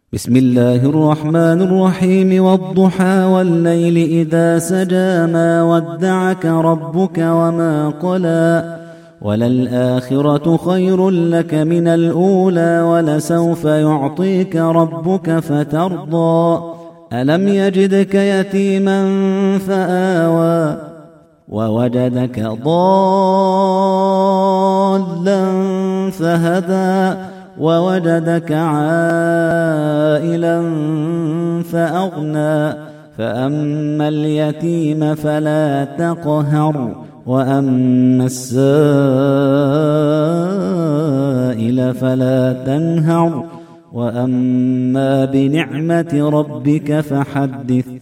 بسم الله الرحمن الرحيم والضحى والليل إذا سجى ما ودعك ربك وما قلى وللآخرة خير لك من الأولى ولسوف يعطيك ربك فترضى ألم يجدك يتيما فآوى ووجدك ضالا فهدى ووجدك عائلا فأغنى فأما اليتيم فلا تقهر وأما السائل فلا تنهر وأما بنعمة ربك فحدث